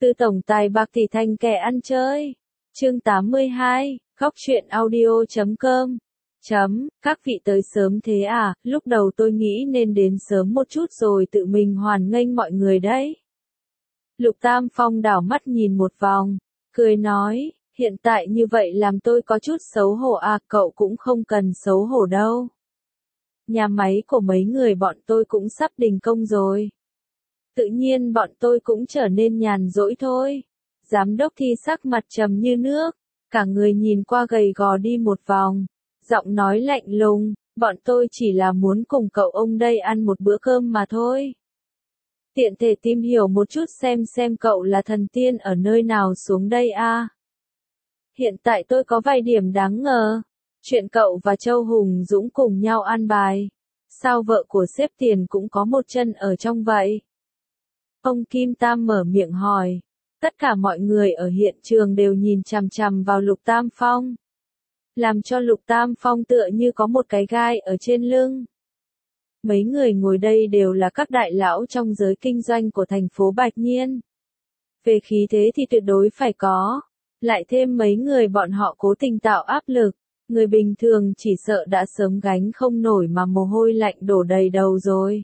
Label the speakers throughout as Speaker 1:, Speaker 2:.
Speaker 1: Từ tổng tài bạc tỷ thành kẻ ăn chơi. Chương 82, Góc truyện audio.com. Các vị tới sớm thế à, lúc đầu tôi nghĩ nên đến sớm một chút rồi tự mình hoan nghênh mọi người đấy. Lục Tam Phong đảo mắt nhìn một vòng, cười nói, hiện tại như vậy làm tôi có chút xấu hổ à, cậu cũng không cần xấu hổ đâu. Nhà máy của mấy người bọn tôi cũng sắp đình công rồi. Tự nhiên bọn tôi cũng trở nên nhàn rỗi thôi. Giám đốc Thi sắc mặt trầm như nước, cả người nhìn qua gầy gò đi một vòng, giọng nói lạnh lùng, bọn tôi chỉ là muốn cùng cậu ông đây ăn một bữa cơm mà thôi. Tiện thể tìm hiểu một chút xem cậu là thần tiên ở nơi nào xuống đây a. Hiện tại tôi có vài điểm đáng ngờ. Chuyện cậu và Châu Hùng Dũng cùng nhau ăn bài. Sao vợ của sếp Tiền cũng có một chân ở trong vậy? Ông Kim Tam mở miệng hỏi. Tất cả mọi người ở hiện trường đều nhìn chằm chằm vào Lục Tam Phong. Làm cho Lục Tam Phong tựa như có một cái gai ở trên lưng. Mấy người ngồi đây đều là các đại lão trong giới kinh doanh của thành phố Bạch Nhiên. Về khí thế thì tuyệt đối phải có. Lại thêm mấy người bọn họ cố tình tạo áp lực. Người bình thường chỉ sợ đã sớm gánh không nổi mà mồ hôi lạnh đổ đầy đầu rồi.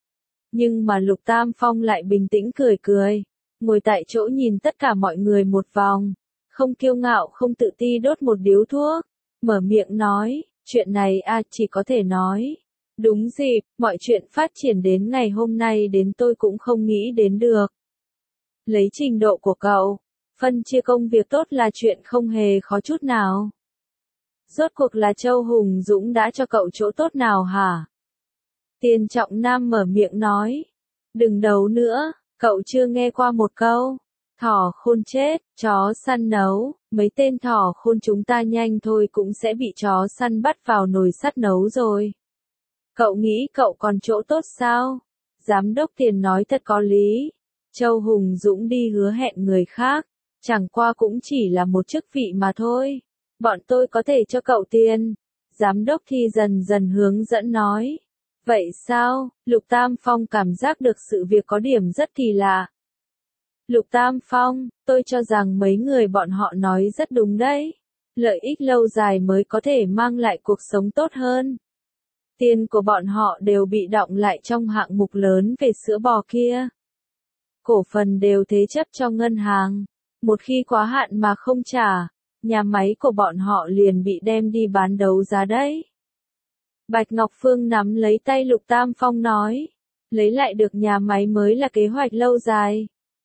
Speaker 1: Nhưng mà Lục Tam Phong lại bình tĩnh cười cười. Ngồi tại chỗ nhìn tất cả mọi người một vòng. Không kiêu ngạo không tự ti đốt một điếu thuốc. Mở miệng nói, chuyện này chỉ có thể nói. Đúng dịp, mọi chuyện phát triển đến ngày hôm nay đến tôi cũng không nghĩ đến được. Lấy trình độ của cậu, phân chia công việc tốt là chuyện không hề khó chút nào. Rốt cuộc là Châu Hùng Dũng đã cho cậu chỗ tốt nào hả? Tiền Trọng Nam mở miệng nói. Đừng đấu nữa, cậu chưa nghe qua một câu. Thỏ khôn chết, chó săn nấu, mấy tên thỏ khôn chúng ta nhanh thôi cũng sẽ bị chó săn bắt vào nồi sắt nấu rồi. Cậu nghĩ cậu còn chỗ tốt sao? Giám đốc Tiền nói thật có lý. Châu Hùng Dũng đi hứa hẹn người khác, chẳng qua cũng chỉ là một chức vị mà thôi. Bọn tôi có thể cho cậu tiền. Giám đốc Thi dần dần hướng dẫn nói. Vậy sao? Lục Tam Phong cảm giác được sự việc có điểm rất kỳ lạ. Lục Tam Phong, tôi cho rằng mấy người bọn họ nói rất đúng đấy. Lợi ích lâu dài mới có thể mang lại cuộc sống tốt hơn. Tiền của bọn họ đều bị đọng lại trong hạng mục lớn về sữa bò kia. Cổ phần đều thế chấp cho ngân hàng. Một khi quá hạn mà không trả, nhà máy của bọn họ liền bị đem đi bán đấu giá đấy. Bạch Ngọc Phương nắm lấy tay Lục Tam Phong nói. Lấy lại được nhà máy mới là kế hoạch lâu dài.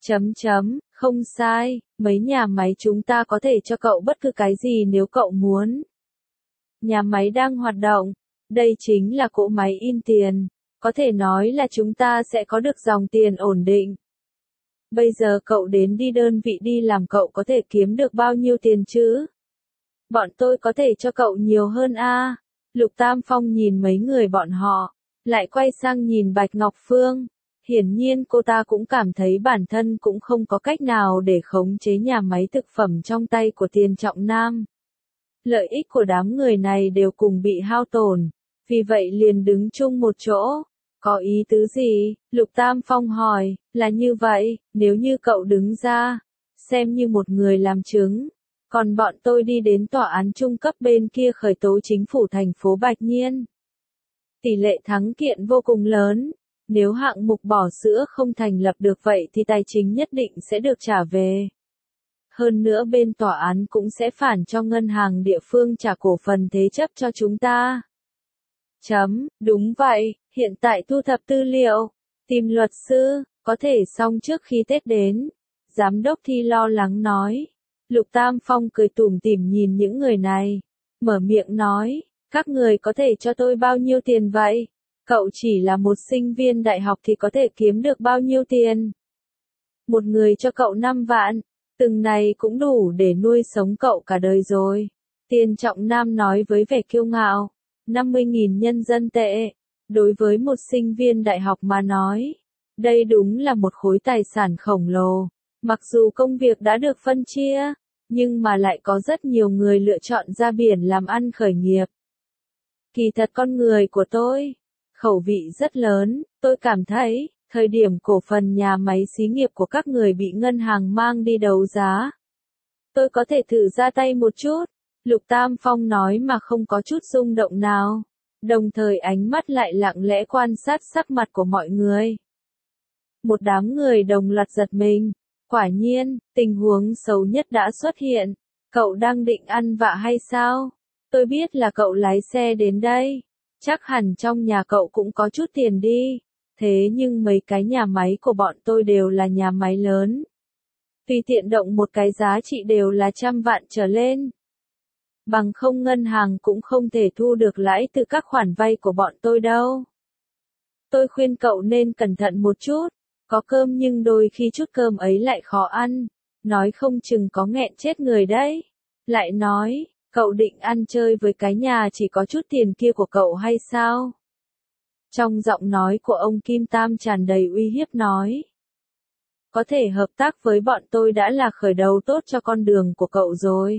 Speaker 1: Không sai, mấy nhà máy chúng ta có thể cho cậu bất cứ cái gì nếu cậu muốn. Nhà máy đang hoạt động, đây chính là cỗ máy in tiền, có thể nói là chúng ta sẽ có được dòng tiền ổn định. Bây giờ cậu đến đi đơn vị đi làm cậu có thể kiếm được bao nhiêu tiền chứ? Bọn tôi có thể cho cậu nhiều hơn a. Lục Tam Phong nhìn mấy người bọn họ, lại quay sang nhìn Bạch Ngọc Phương. Hiển nhiên cô ta cũng cảm thấy bản thân cũng không có cách nào để khống chế nhà máy thực phẩm trong tay của Tiền Trọng Nam. Lợi ích của đám người này đều cùng bị hao tổn, vì vậy liền đứng chung một chỗ. Có ý tứ gì? Lục Tam Phong hỏi, là như vậy, nếu như cậu đứng ra, xem như một người làm chứng, còn bọn tôi đi đến tòa án trung cấp bên kia khởi tố chính phủ thành phố Bạch Nhiên. Tỷ lệ thắng kiện vô cùng lớn. Nếu hạng mục bò sữa không thành lập được vậy thì tài chính nhất định sẽ được trả về. Hơn nữa bên tòa án cũng sẽ phản cho ngân hàng địa phương trả cổ phần thế chấp cho chúng ta. Đúng vậy, hiện tại thu thập tư liệu, tìm luật sư, có thể xong trước khi Tết đến. Giám đốc Thi lo lắng nói. Lục Tam Phong cười tủm tỉm nhìn những người này. Mở miệng nói, các người có thể cho tôi bao nhiêu tiền vậy? Cậu chỉ là một sinh viên đại học thì có thể kiếm được bao nhiêu tiền? Một người cho cậu 5 vạn, từng này cũng đủ để nuôi sống cậu cả đời rồi. Tiền Trọng Nam nói với vẻ kiêu ngạo, 50.000 nhân dân tệ. Đối với một sinh viên đại học mà nói, đây đúng là một khối tài sản khổng lồ. Mặc dù công việc đã được phân chia, nhưng mà lại có rất nhiều người lựa chọn ra biển làm ăn khởi nghiệp. Kỳ thật con người của tôi khẩu vị rất lớn, tôi cảm thấy, Thời điểm cổ phần nhà máy xí nghiệp của các người bị ngân hàng mang đi đấu giá. Tôi có thể thử ra tay một chút. Lục Tam Phong nói mà không có chút rung động nào. Đồng thời ánh mắt lại lặng lẽ quan sát sắc mặt của mọi người. Một đám người đồng loạt giật mình. Quả nhiên, tình huống xấu nhất đã xuất hiện. Cậu đang định ăn vạ hay sao? Tôi biết là cậu lái xe đến đây. Chắc hẳn trong nhà cậu cũng có chút tiền đi. Thế nhưng mấy cái nhà máy của bọn tôi đều là nhà máy lớn. Tùy tiện động một cái giá trị đều là 100 vạn trở lên. Bằng không ngân hàng cũng không thể thu được lãi từ các khoản vay của bọn tôi đâu. Tôi khuyên cậu nên cẩn thận một chút. Có cơm nhưng đôi khi chút cơm ấy lại khó ăn. Nói không chừng có nghẹn chết người đấy. Lại nói, cậu định ăn chơi với cái nhà chỉ có chút tiền kia của cậu hay sao? Trong giọng nói của ông Kim Tam tràn đầy uy hiếp nói. Có thể hợp tác với bọn tôi đã là khởi đầu tốt cho con đường của cậu rồi.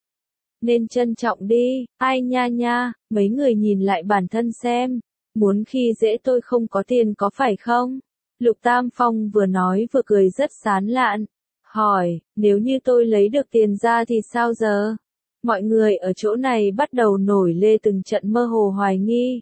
Speaker 1: Nên trân trọng đi, ai nha nha, mấy người nhìn lại bản thân xem. Muốn khi dễ tôi không có tiền có phải không? Lục Tam Phong vừa nói vừa cười rất sán lạn. Hỏi, nếu như tôi lấy được tiền ra thì sao giờ? Mọi người ở chỗ này bắt đầu nổi lê từng trận mơ hồ hoài nghi.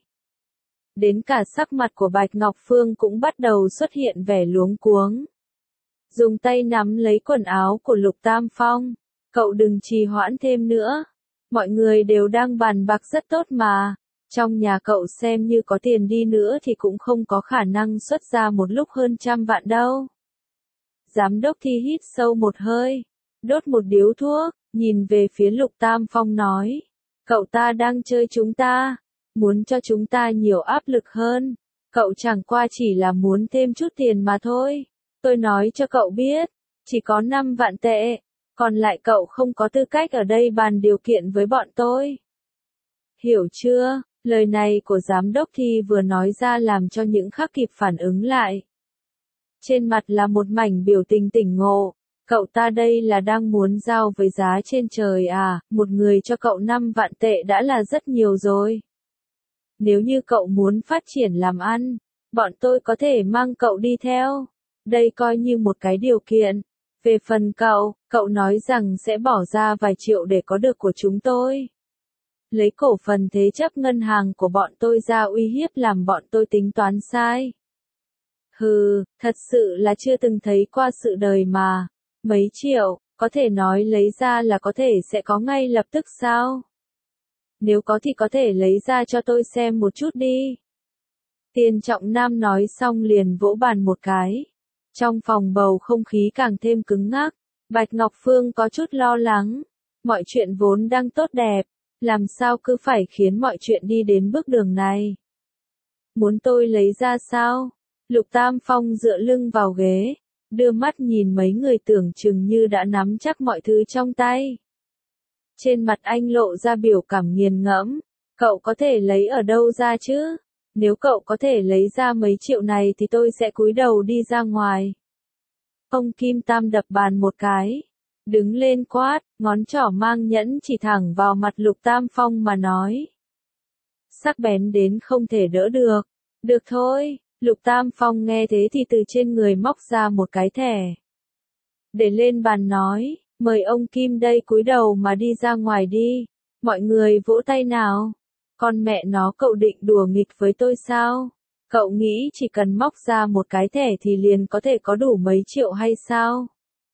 Speaker 1: Đến cả sắc mặt của Bạch Ngọc Phương cũng bắt đầu xuất hiện vẻ luống cuống. Dùng tay nắm lấy quần áo của Lục Tam Phong. Cậu đừng trì hoãn thêm nữa. Mọi người đều đang bàn bạc rất tốt mà. Trong nhà cậu xem như có tiền đi nữa thì cũng không có khả năng xuất ra một lúc hơn 100 vạn đâu. Giám đốc Thi hít sâu một hơi. Đốt một điếu thuốc, nhìn về phía Lục Tam Phong nói. Cậu ta đang chơi chúng ta. Muốn cho chúng ta nhiều áp lực hơn. Cậu chẳng qua chỉ là muốn thêm chút tiền mà thôi. Tôi nói cho cậu biết. Chỉ có 5 vạn tệ. Còn lại cậu không có tư cách ở đây bàn điều kiện với bọn tôi. Hiểu chưa? Lời này của giám đốc Thi vừa nói ra làm cho những khác kịp phản ứng lại. Trên mặt là một mảnh biểu tình tỉnh ngộ. Cậu ta đây là đang muốn giao với giá trên trời à, một người cho cậu 5 vạn tệ đã là rất nhiều rồi. Nếu như cậu muốn phát triển làm ăn, bọn tôi có thể mang cậu đi theo. Đây coi như một cái điều kiện. Về phần cậu nói rằng sẽ bỏ ra vài triệu để có được của chúng tôi. Lấy cổ phần thế chấp ngân hàng của bọn tôi ra uy hiếp làm bọn tôi tính toán sai. Hừ, thật sự là chưa từng thấy qua sự đời mà. Mấy triệu, có thể nói lấy ra là có thể sẽ có ngay lập tức sao? Nếu có thì có thể lấy ra cho tôi xem một chút đi. Tiền Trọng Nam nói xong liền vỗ bàn một cái. Trong phòng bầu không khí càng thêm cứng ngắc. Bạch Ngọc Phương có chút lo lắng. Mọi chuyện vốn đang tốt đẹp. Làm sao cứ phải khiến mọi chuyện đi đến bước đường này? Muốn tôi lấy ra sao? Lục Tam Phong dựa lưng vào ghế. Đưa mắt nhìn mấy người tưởng chừng như đã nắm chắc mọi thứ trong tay. Trên mặt anh lộ ra biểu cảm nghiền ngẫm. Cậu có thể lấy ở đâu ra chứ? Nếu cậu có thể lấy ra mấy triệu này thì tôi sẽ cúi đầu đi ra ngoài. Ông Kim Tam đập bàn một cái. Đứng lên quát, ngón trỏ mang nhẫn chỉ thẳng vào mặt Lục Tam Phong mà nói. Sắc bén đến không thể đỡ được. Được thôi, Lục Tam Phong nghe thế thì từ trên người móc ra một cái thẻ. Để lên bàn nói, mời ông Kim đây cúi đầu mà đi ra ngoài đi. Mọi người vỗ tay nào. Con mẹ nó cậu định đùa nghịch với tôi sao? Cậu nghĩ chỉ cần móc ra một cái thẻ thì liền có thể có đủ mấy triệu hay sao?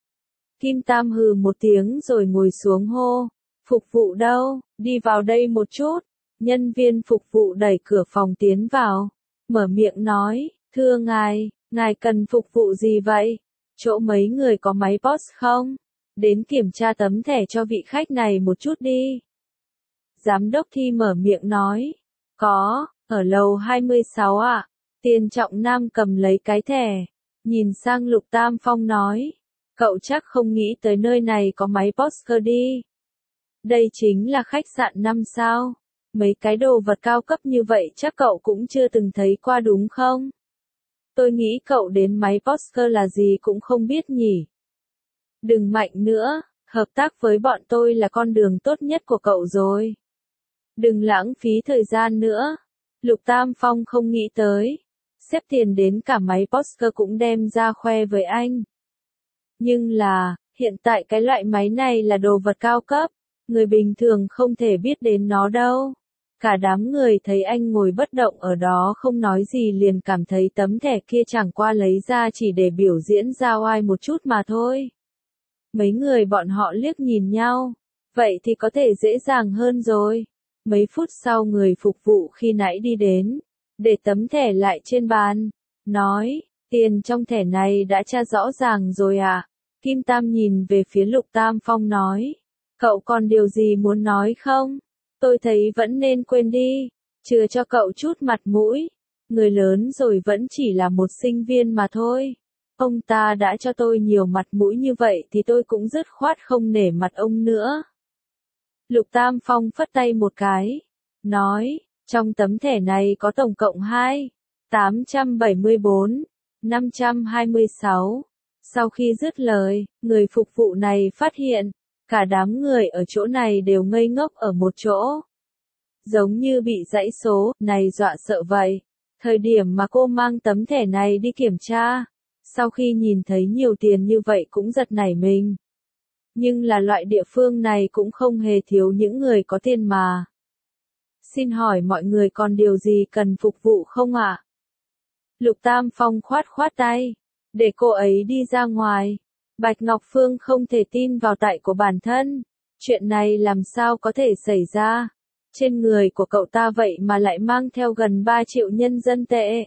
Speaker 1: Kim Tam hừ một tiếng rồi ngồi xuống hô. Phục vụ đâu? Đi vào đây một chút. Nhân viên phục vụ đẩy cửa phòng tiến vào. Mở miệng nói, thưa ngài cần phục vụ gì vậy? Chỗ mấy người có máy POS không? Đến kiểm tra tấm thẻ cho vị khách này một chút đi. Giám đốc Thi mở miệng nói. Có, ở lầu 26 ạ. Tiền Trọng Nam cầm lấy cái thẻ. Nhìn sang Lục Tam Phong nói. Cậu chắc không nghĩ tới nơi này có máy POS đi. Đây chính là khách sạn 5 sao. Mấy cái đồ vật cao cấp như vậy chắc cậu cũng chưa từng thấy qua đúng không? Tôi nghĩ cậu đến máy POS là gì cũng không biết nhỉ. Đừng mạnh nữa, hợp tác với bọn tôi là con đường tốt nhất của cậu rồi. Đừng lãng phí thời gian nữa. Lục Tam Phong không nghĩ tới. xếp tiền đến cả máy Porsche cũng đem ra khoe với anh. Nhưng là, hiện tại cái loại máy này là đồ vật cao cấp, người bình thường không thể biết đến nó đâu. Cả đám người thấy anh ngồi bất động ở đó không nói gì liền cảm thấy tấm thẻ kia chẳng qua lấy ra chỉ để biểu diễn ra oai một chút mà thôi. Mấy người bọn họ liếc nhìn nhau, vậy thì có thể dễ dàng hơn rồi. Mấy phút sau người phục vụ khi nãy đi đến, để tấm thẻ lại trên bàn, nói, tiền trong thẻ này đã tra rõ ràng rồi à? Kim Tam nhìn về phía Lục Tam Phong nói, cậu còn điều gì muốn nói không? Tôi thấy vẫn nên quên đi, chừa cho cậu chút mặt mũi. Người lớn rồi vẫn chỉ là một sinh viên mà thôi. Ông ta đã cho tôi nhiều mặt mũi như vậy thì tôi cũng dứt khoát không nể mặt ông nữa. Lục Tam Phong phất tay một cái, nói, trong tấm thẻ này có tổng cộng 874, 526. Sau khi dứt lời, người phục vụ này phát hiện, cả đám người ở chỗ này đều ngây ngốc ở một chỗ. Giống như bị dãy số này dọa sợ vậy. Thời điểm mà cô mang tấm thẻ này đi kiểm tra, sau khi nhìn thấy nhiều tiền như vậy cũng giật nảy mình. Nhưng là loại địa phương này cũng không hề thiếu những người có tiền mà. Xin hỏi mọi người còn điều gì cần phục vụ không ạ? Lục Tam Phong khoát khoát tay, để cô ấy đi ra ngoài. Bạch Ngọc Phương không thể tin vào tại của bản thân. Chuyện này làm sao có thể xảy ra? Trên người của cậu ta vậy mà lại mang theo gần 3 triệu nhân dân tệ.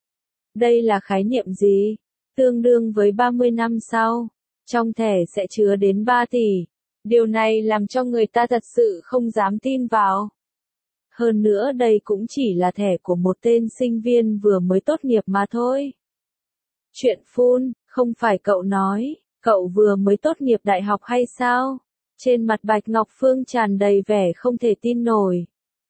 Speaker 1: Đây là khái niệm gì? Tương đương với 30 năm sau, trong thẻ sẽ chứa đến 3 tỷ. Điều này làm cho người ta thật sự không dám tin vào. Hơn nữa đây cũng chỉ là thẻ của một tên sinh viên vừa mới tốt nghiệp mà thôi. Chuyện phun, không phải cậu nói, cậu vừa mới tốt nghiệp đại học hay sao? Trên mặt Bạch Ngọc Phương tràn đầy vẻ không thể tin nổi.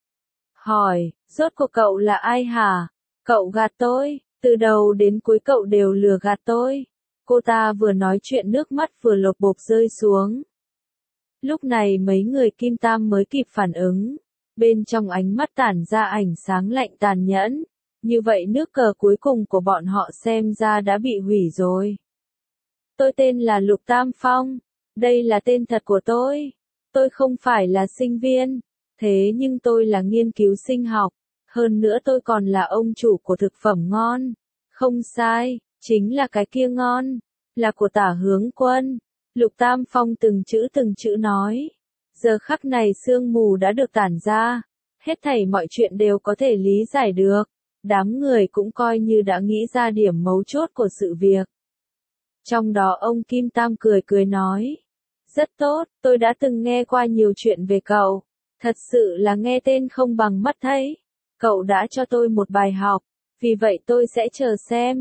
Speaker 1: Hỏi, rốt cuộc cậu là ai hả? Cậu gạt tôi, từ đầu đến cuối cậu đều lừa gạt tôi. Cô ta vừa nói chuyện nước mắt vừa lột bột rơi xuống. Lúc này mấy người Kim Tam mới kịp phản ứng. Bên trong ánh mắt tản ra ánh sáng lạnh tàn nhẫn. Như vậy nước cờ cuối cùng của bọn họ xem ra đã bị hủy rồi. Tôi tên là Lục Tam Phong. Đây là tên thật của tôi. Tôi không phải là sinh viên. Thế nhưng tôi là nghiên cứu sinh học. Hơn nữa tôi còn là ông chủ của thực phẩm ngon. Không sai, chính là cái kia ngon. Là của Tả Hướng Quân. Lục Tam Phong từng chữ nói. Giờ khắc này sương mù đã được tản ra. Hết thảy mọi chuyện đều có thể lý giải được. Đám người cũng coi như đã nghĩ ra điểm mấu chốt của sự việc. Trong đó ông Kim Tam cười nói. Rất tốt, tôi đã từng nghe qua nhiều chuyện về cậu. Thật sự là nghe tên không bằng mắt thấy. Cậu đã cho tôi một bài học. Vì vậy tôi sẽ chờ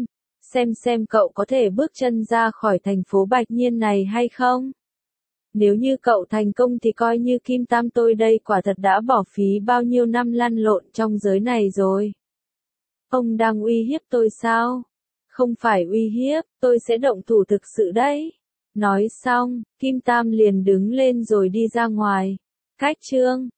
Speaker 1: xem cậu có thể bước chân ra khỏi thành phố Bạch Nhiên này hay không. Nếu như cậu thành công thì coi như Kim Tam tôi đây quả thật đã bỏ phí bao nhiêu năm lăn lộn trong giới này rồi. Ông đang uy hiếp tôi sao? Không phải uy hiếp, tôi sẽ động thủ thực sự đấy. Nói xong, Kim Tam liền đứng lên rồi đi ra ngoài. Cách chương